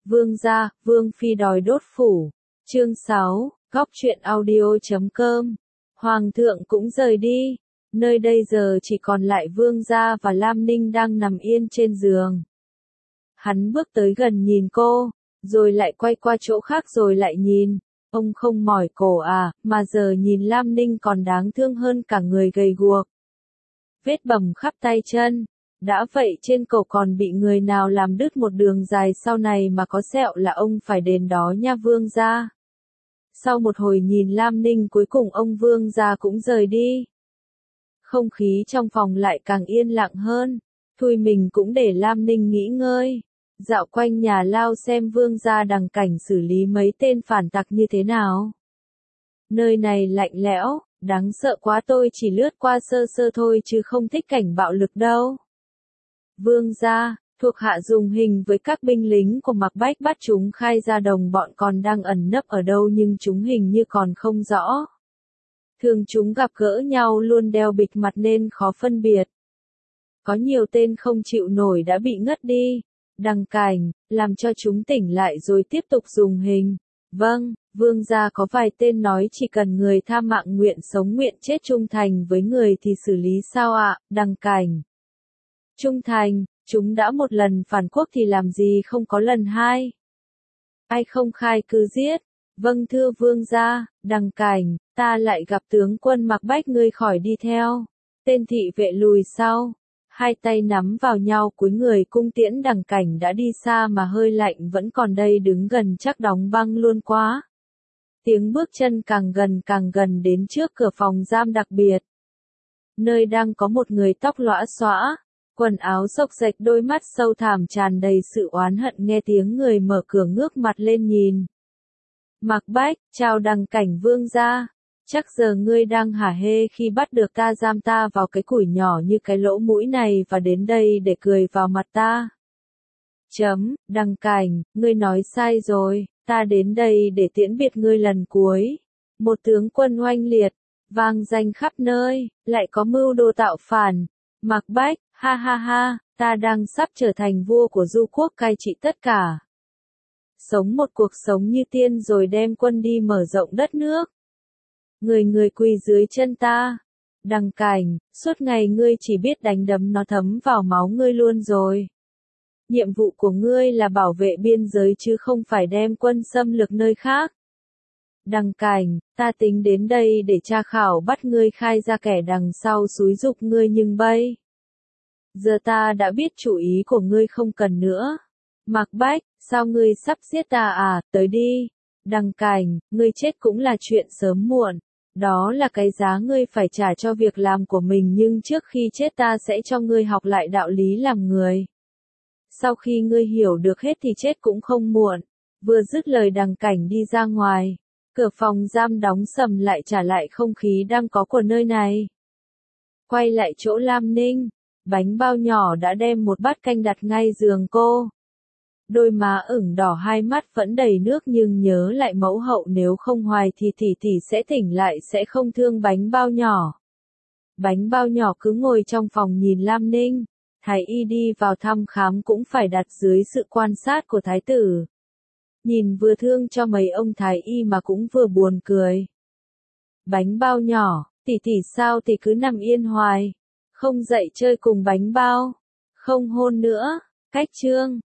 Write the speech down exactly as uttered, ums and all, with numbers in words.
Vương gia, Vương phi đòi đốt phủ. Chương sáu, góc truyện audio chấm com. Hoàng thượng cũng rời đi. Nơi đây giờ chỉ còn lại Vương gia và Lam Ninh đang nằm yên trên giường. Hắn bước tới gần nhìn cô, rồi lại quay qua chỗ khác rồi lại nhìn. Ông không mỏi cổ à, mà giờ nhìn Lam Ninh còn đáng thương hơn cả người gầy guộc. Vết bầm khắp tay chân. Đã vậy trên cổ còn bị người nào làm đứt một đường dài, sau này mà có sẹo là ông phải đền đó nha Vương gia. Sau một hồi nhìn Lam Ninh, cuối cùng ông Vương gia cũng rời đi. Không khí trong phòng lại càng yên lặng hơn. Thôi mình cũng để Lam Ninh nghỉ ngơi. Dạo quanh nhà lao xem Vương gia đằng cảnh xử lý mấy tên phản tặc như thế nào. Nơi này lạnh lẽo, đáng sợ quá, tôi chỉ lướt qua sơ sơ thôi chứ không thích cảnh bạo lực đâu. Vương gia, thuộc hạ dùng hình với các binh lính của Mạc Bách bắt chúng khai ra đồng bọn còn đang ẩn nấp ở đâu, nhưng chúng hình như còn không rõ. Thường chúng gặp gỡ nhau luôn đeo bịt mặt nên khó phân biệt. Có nhiều tên không chịu nổi đã bị ngất đi. Đằng cảnh, làm cho chúng tỉnh lại rồi tiếp tục dùng hình. Vâng, Vương gia có vài tên nói chỉ cần người tha mạng nguyện sống nguyện chết trung thành với người thì xử lý sao ạ, đằng cảnh. Trung thành, chúng đã một lần phản quốc thì làm gì không có lần hai. Ai không khai cứ giết. Vâng thưa Vương gia, đằng cảnh, ta lại gặp tướng quân Mạc Bách, ngươi khỏi đi theo. Tên thị vệ lùi sau. Hai tay nắm vào nhau cúi người cung tiễn. Đằng cảnh đã đi xa mà hơi lạnh vẫn còn đây đứng gần chắc đóng băng luôn quá. Tiếng bước chân càng gần càng gần đến trước cửa phòng giam đặc biệt. Nơi đang có một người tóc lõa xõa, quần áo xộc xệch, đôi mắt sâu thẳm tràn đầy sự oán hận. Nghe tiếng người mở cửa ngước mặt lên nhìn. Mạc Bách, chào đằng cảnh Vương gia. Chắc giờ ngươi đang hả hê khi bắt được ta giam ta vào cái củi nhỏ như cái lỗ mũi này và đến đây để cười vào mặt ta. Chấm, đằng cảnh, ngươi nói sai rồi, ta đến đây để tiễn biệt ngươi lần cuối. Một tướng quân oanh liệt, vang danh khắp nơi, lại có mưu đồ tạo phản. Mạc Bách, ha ha ha, ta đang sắp trở thành vua của du quốc cai trị tất cả. Sống một cuộc sống như tiên rồi đem quân đi mở rộng đất nước. Người người quỳ dưới chân ta. Đằng cảnh, suốt ngày ngươi chỉ biết đánh đấm, nó thấm vào máu ngươi luôn rồi. Nhiệm vụ của ngươi là bảo vệ biên giới chứ không phải đem quân xâm lược nơi khác. Đằng cảnh, ta tính đến đây để tra khảo bắt ngươi khai ra kẻ đằng sau xúi giục ngươi, nhưng bây giờ ta đã biết chủ ý của ngươi không cần nữa. Mạc Bách, sao ngươi sắp giết ta à, tới đi. Đằng cảnh, ngươi chết cũng là chuyện sớm muộn. Đó là cái giá ngươi phải trả cho việc làm của mình, nhưng trước khi chết ta sẽ cho ngươi học lại đạo lý làm người. Sau khi ngươi hiểu được hết thì chết cũng không muộn. Vừa dứt lời đằng cảnh đi ra ngoài. Cửa phòng giam đóng sầm lại, trả lại không khí đang có của nơi này. Quay lại chỗ Lam Ninh. Bánh bao nhỏ đã đem một bát canh đặt ngay giường cô. Đôi má ửng đỏ, hai mắt vẫn đầy nước, nhưng nhớ lại mẫu hậu nếu không hoài thì tỷ tỷ sẽ tỉnh lại, sẽ không thương bánh bao nhỏ. Bánh bao nhỏ cứ ngồi trong phòng nhìn Lam Ninh. Thái y đi vào thăm khám cũng phải đặt dưới sự quan sát của thái tử. Nhìn vừa thương cho mấy ông thái y mà cũng vừa buồn cười. Bánh bao nhỏ, tỷ tỷ sao thì cứ nằm yên hoài, không dậy chơi cùng bánh bao, không hôn nữa. Cách chương